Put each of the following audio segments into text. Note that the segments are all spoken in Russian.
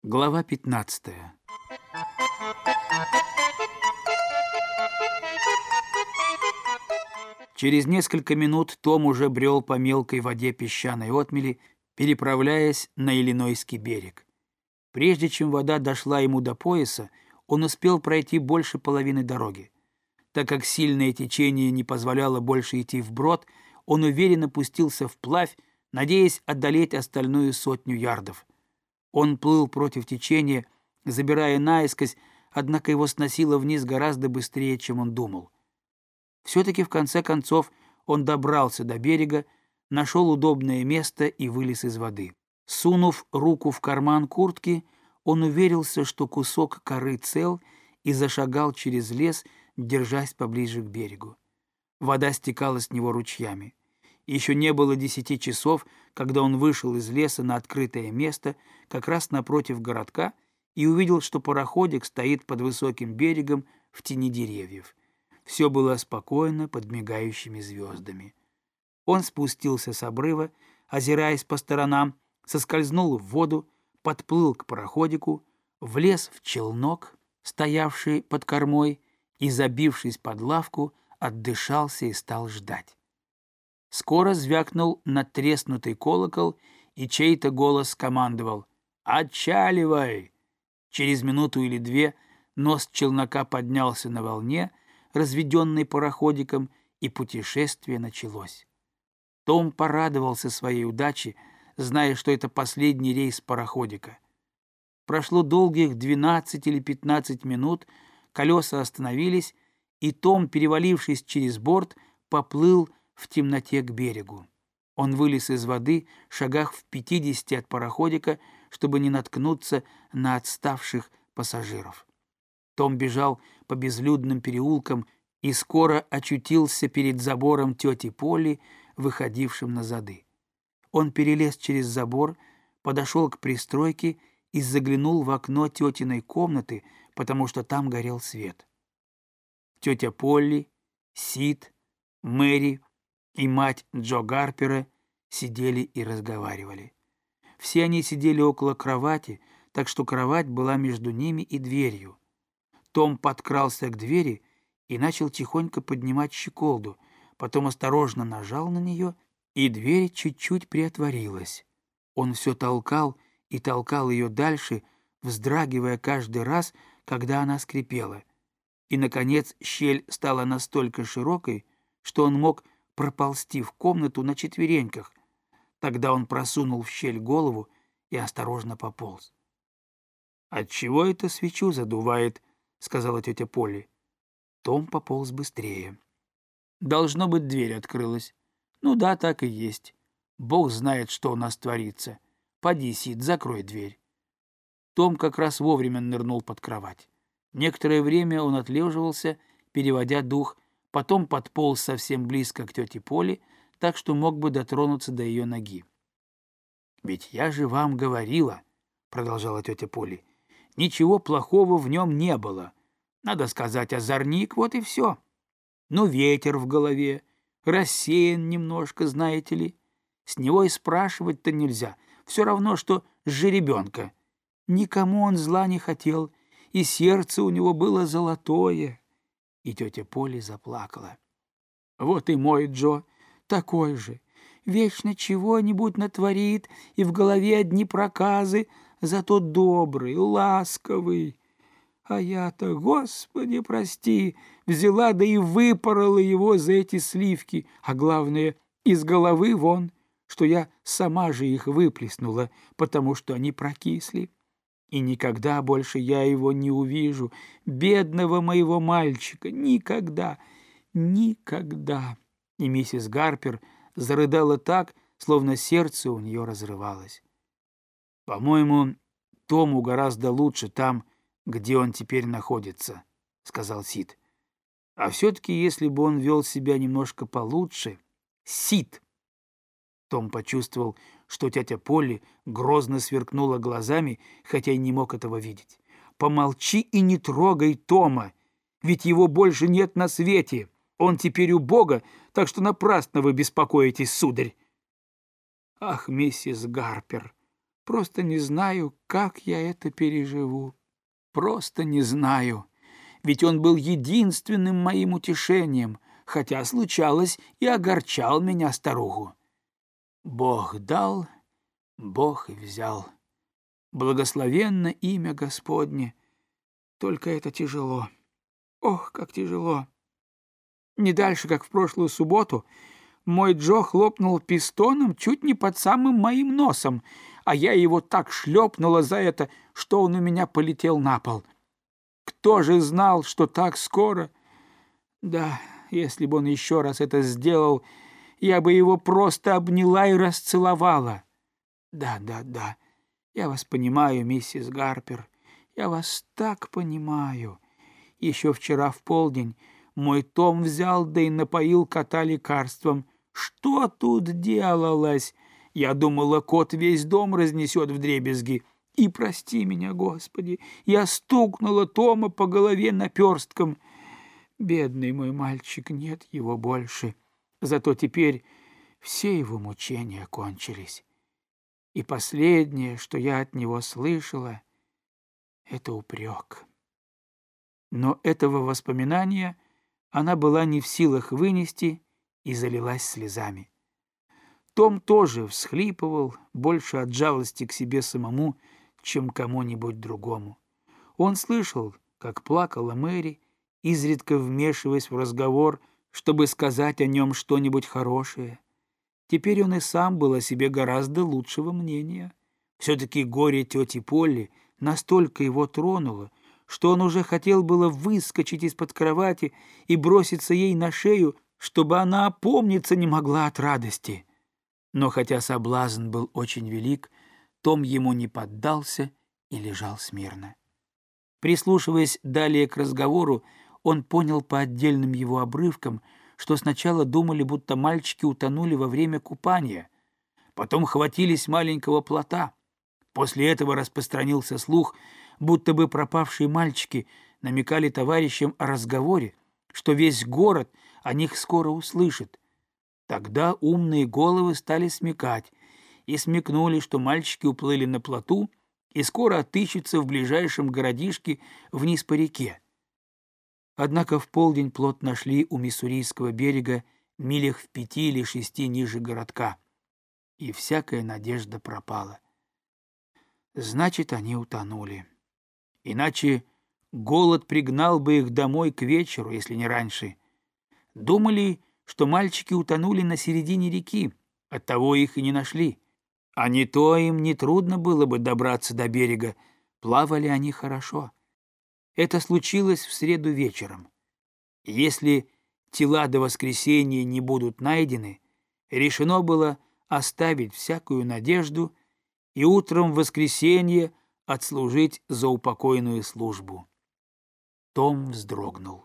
Глава 15. Через несколько минут Том уже брел по мелкой воде песчаной отмели, переправляясь на Иллинойский берег. Прежде чем вода дошла ему до пояса, он успел пройти больше половины дороги. Так как сильное течение не позволяло больше идти вброд, он уверенно пустился вплавь, надеясь одолеть остальную 100 ярдов. Он плыл против течения, забирая наискось, однако его сносило вниз гораздо быстрее, чем он думал. Все-таки в конце концов он добрался до берега, нашел удобное место и вылез из воды. Сунув руку в карман куртки, он уверился, что кусок коры цел, и зашагал через лес, держась поближе к берегу. Вода стекала с него ручьями. Еще не было 10 часов, когда он вышел из леса на открытое место, как раз напротив городка, и увидел, что пароходик стоит под высоким берегом в тени деревьев. Все было спокойно под мигающими звездами. Он спустился с обрыва, озираясь по сторонам, соскользнул в воду, подплыл к пароходику, влез в челнок, стоявший под кормой, и, забившись под лавку, отдышался и стал ждать. Скоро звякнул надтреснутый колокол, и чей-то голос скомандовал: «Отчаливай!». Через минуту или две нос челнока поднялся на волне, разведенный пароходиком, и путешествие началось. Том порадовался своей удаче, зная, что это последний рейс пароходика. Прошло долгих 12 или 15 минут, колеса остановились, и Том, перевалившись через борт, поплыл в темноте к берегу. Он вылез из воды шагах в 50 от пароходика, чтобы не наткнуться на отставших пассажиров. Том бежал по безлюдным переулкам и скоро очутился перед забором тети Полли, выходившим на зады. Он перелез через забор, подошел к пристройке и заглянул в окно тетиной комнаты, потому что там горел свет. Тетя Полли, Сид, Мэри и мать Джо Гарпера сидели и разговаривали. Все они сидели около кровати, так что кровать была между ними и дверью. Том подкрался к двери и начал тихонько поднимать щеколду, потом осторожно нажал на нее, и дверь чуть-чуть приотворилась. Он все толкал и толкал ее дальше, вздрагивая каждый раз, когда она скрипела. И, наконец, щель стала настолько широкой, что он мог проползти в комнату на четвереньках. Тогда он просунул в щель голову и осторожно пополз. «Отчего это свечу задувает?» — сказала тетя Полли. Том пополз быстрее. Должно быть, дверь открылась. Ну да, так и есть. Бог знает, что у нас творится. Поди, Сид, закрой дверь. Том как раз вовремя нырнул под кровать. Некоторое время он отлеживался, переводя дух, потом подполз совсем близко к тете Полли, так что мог бы дотронуться до ее ноги. «Ведь я же вам говорила», — продолжала тетя Полли, — «ничего плохого в нем не было. Надо сказать, озорник, вот и все. Ну, ветер в голове, рассеян немножко, знаете ли. С него и спрашивать-то нельзя, все равно, что с жеребенка. Никому он зла не хотел, и сердце у него было золотое». И тетя Полли заплакала. «Вот и мой Джо такой же. Вечно чего-нибудь натворит, и в голове одни проказы, зато добрый, ласковый. А я-то, Господи, прости, взяла да и выпорола его за эти сливки, а главное, из головы вон, что я сама же их выплеснула, потому что они прокисли. И никогда больше я его не увижу, бедного моего мальчика, никогда, никогда». И миссис Гарпер зарыдала так, словно сердце у нее разрывалось. «По-моему, Тому гораздо лучше там, где он теперь находится», — сказал Сид. «А все-таки, если бы он вел себя немножко получше...» «Сид!» Том почувствовал, что тетя Полли грозно сверкнула глазами, хотя и не мог этого видеть. «Помолчи и не трогай Тома, ведь его больше нет на свете. Он теперь у Бога, так что напрасно вы беспокоитесь, сударь». «Ах, миссис Гарпер, Просто не знаю, как я это переживу. Просто не знаю. Ведь он был единственным моим утешением, хотя, случалось, и огорчал меня старуху. Бог дал, Бог и взял. Благословенно имя Господне. Только это тяжело. Ох, как тяжело. Не дальше, как в прошлую субботу, мой Джо хлопнул пистоном чуть не под самым моим носом, а я его так шлепнула за это, что он у меня полетел на пол. Кто же знал, что так скоро? Да, если бы он еще раз это сделал, я бы его просто обняла и расцеловала. Да, я вас понимаю, миссис Гарпер, я вас так понимаю. Еще вчера в полдень мой Том взял да и напоил кота лекарством. Что тут делалось? Я думала, кот весь дом разнесет вдребезги. И прости меня, Господи, я стукнула Тома по голове наперстком. Бедный мой мальчик, нет его больше. Зато теперь все его мучения кончились. И последнее, что я от него слышала, — это упрек. Но этого воспоминания она была не в силах вынести и залилась слезами. Том тоже всхлипывал, больше от жалости к себе самому, чем кому-нибудь другому. Он слышал, как плакала Мэри, изредка вмешиваясь в разговор, чтобы сказать о нем что-нибудь хорошее. Теперь он и сам был о себе гораздо лучшего мнения. Все-таки горе тети Полли настолько его тронуло, что он уже хотел было выскочить из-под кровати и броситься ей на шею, чтобы она опомниться не могла от радости. Но хотя соблазн был очень велик, Том ему не поддался и лежал смирно. Прислушиваясь далее к разговору, он понял по отдельным его обрывкам, что сначала думали, будто мальчики утонули во время купания, потом хватились маленького плота. После этого распространился слух, будто бы пропавшие мальчики намекали товарищам о разговоре, что весь город о них скоро услышит. Тогда умные головы стали смекать и смекнули, что мальчики уплыли на плоту и скоро отыщутся в ближайшем городишке вниз по реке. Однако в полдень плот нашли у Миссурийского берега милях в 5 или 6 ниже городка, и всякая надежда пропала. Значит, они утонули. Иначе голод пригнал бы их домой к вечеру, если не раньше. Думали, что мальчики утонули на середине реки, оттого их и не нашли. А не то им нетрудно было бы добраться до берега, плавали они хорошо. Это случилось в среду вечером. Если тела до воскресенья не будут найдены, решено было оставить всякую надежду и утром в воскресенье отслужить заупокойную службу. Том вздрогнул.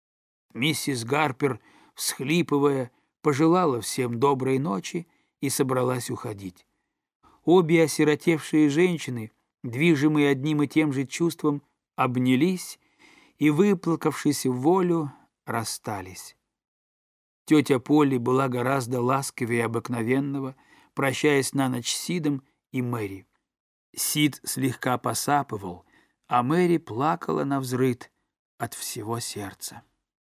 Миссис Гарпер, всхлипывая, пожелала всем доброй ночи и собралась уходить. Обе осиротевшие женщины, движимые одним и тем же чувством, обнялись и, выплакавшись в волю, расстались. Тетя Полли была гораздо ласковее обыкновенного, прощаясь на ночь с Сидом и Мэри. Сид слегка посапывал, а Мэри плакала навзрыд от всего сердца.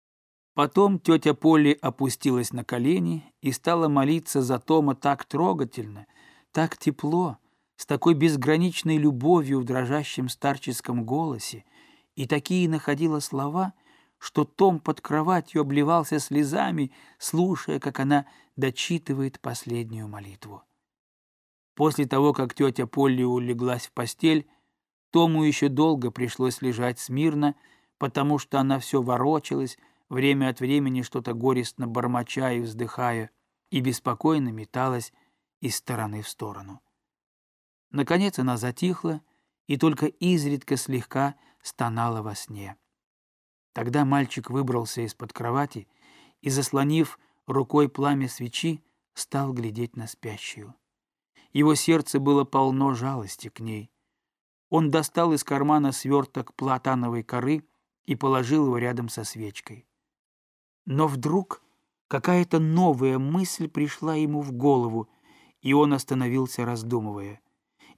Потом тетя Полли опустилась на колени и стала молиться за Тома так трогательно, так тепло, с такой безграничной любовью в дрожащем старческом голосе, и такие находила слова, что Том под кроватью обливался слезами, слушая, как она дочитывает последнюю молитву. После того, как тетя Полли улеглась в постель, Тому еще долго пришлось лежать смирно, потому что она все ворочалась, время от времени что-то горестно бормоча и вздыхая, и беспокойно металась из стороны в сторону. Наконец она затихла и только изредка слегка стонала во сне. Тогда мальчик выбрался из-под кровати и, заслонив рукой пламя свечи, стал глядеть на спящую. Его сердце было полно жалости к ней. Он достал из кармана сверток платановой коры и положил его рядом со свечкой. Но вдруг какая-то новая мысль пришла ему в голову, и он остановился, раздумывая.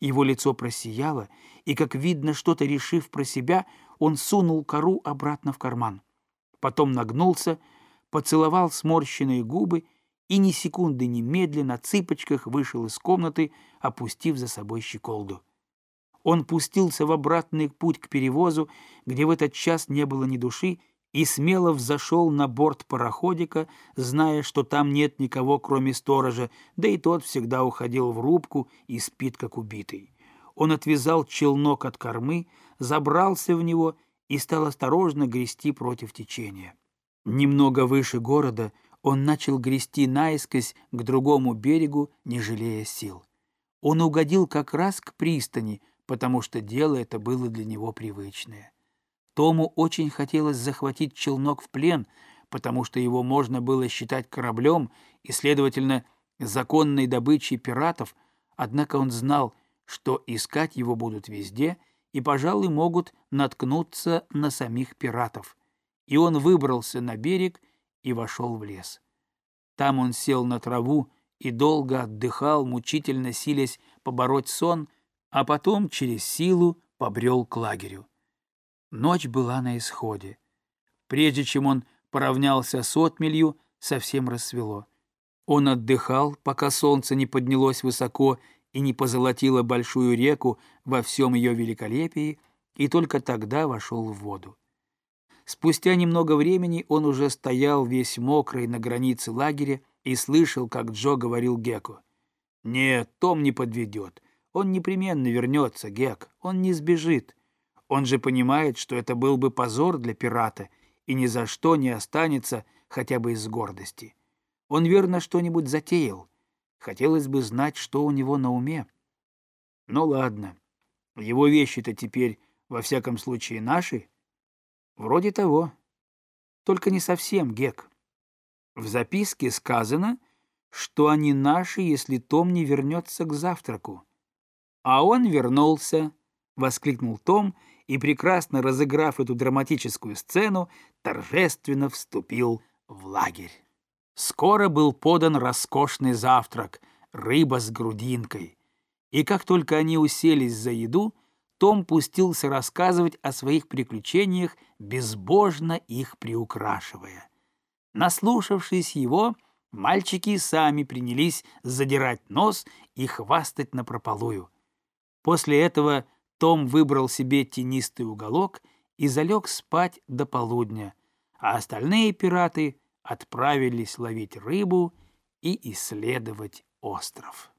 Его лицо просияло, и, как видно, что-то решив про себя, он сунул кору обратно в карман. Потом нагнулся, поцеловал сморщенные губы и ни секунды немедля на цыпочках вышел из комнаты, опустив за собой щеколду. Он пустился в обратный путь к перевозу, где в этот час не было ни души, и смело взошел на борт пароходика, зная, что там нет никого, кроме сторожа, да и тот всегда уходил в рубку и спит, как убитый. Он отвязал челнок от кормы, забрался в него и стал осторожно грести против течения. Немного выше города он начал грести наискось к другому берегу, не жалея сил. Он угодил как раз к пристани, потому что дело это было для него привычное. Тому очень хотелось захватить челнок в плен, потому что его можно было считать кораблем и, следовательно, законной добычей пиратов, однако он знал, что искать его будут везде и, пожалуй, могут наткнуться на самих пиратов. И он выбрался на берег и вошел в лес. Там он сел на траву и долго отдыхал, мучительно силясь побороть сон, а потом через силу побрел к лагерю. Ночь была на исходе. Прежде чем он поравнялся с отмелью, совсем рассвело. Он отдыхал, пока солнце не поднялось высоко и не позолотило большую реку во всем ее великолепии, и только тогда вошел в воду. Спустя немного времени он уже стоял весь мокрый на границе лагеря и слышал, как Джо говорил Геку: «Нет, Том не подведет. Он непременно вернется, Гек. Он не сбежит. Он же понимает, что это был бы позор для пирата и ни за что не останется хотя бы из гордости. Он верно что-нибудь затеял. Хотелось бы знать, что у него на уме. Ну ладно, его вещи-то теперь во всяком случае наши? Вроде того. Только не совсем, Гек. В записке сказано, что они наши, если Том не вернется к завтраку. А он вернулся, — воскликнул Том, и, прекрасно разыграв эту драматическую сцену, торжественно вступил в лагерь. Скоро был подан роскошный завтрак — рыба с грудинкой. И как только они уселись за еду, Том пустился рассказывать о своих приключениях, безбожно их приукрашивая. Наслушавшись его, мальчики сами принялись задирать нос и хвастать напропалую. После этого Том выбрал себе тенистый уголок и залег спать до полудня, а остальные пираты отправились ловить рыбу и исследовать остров.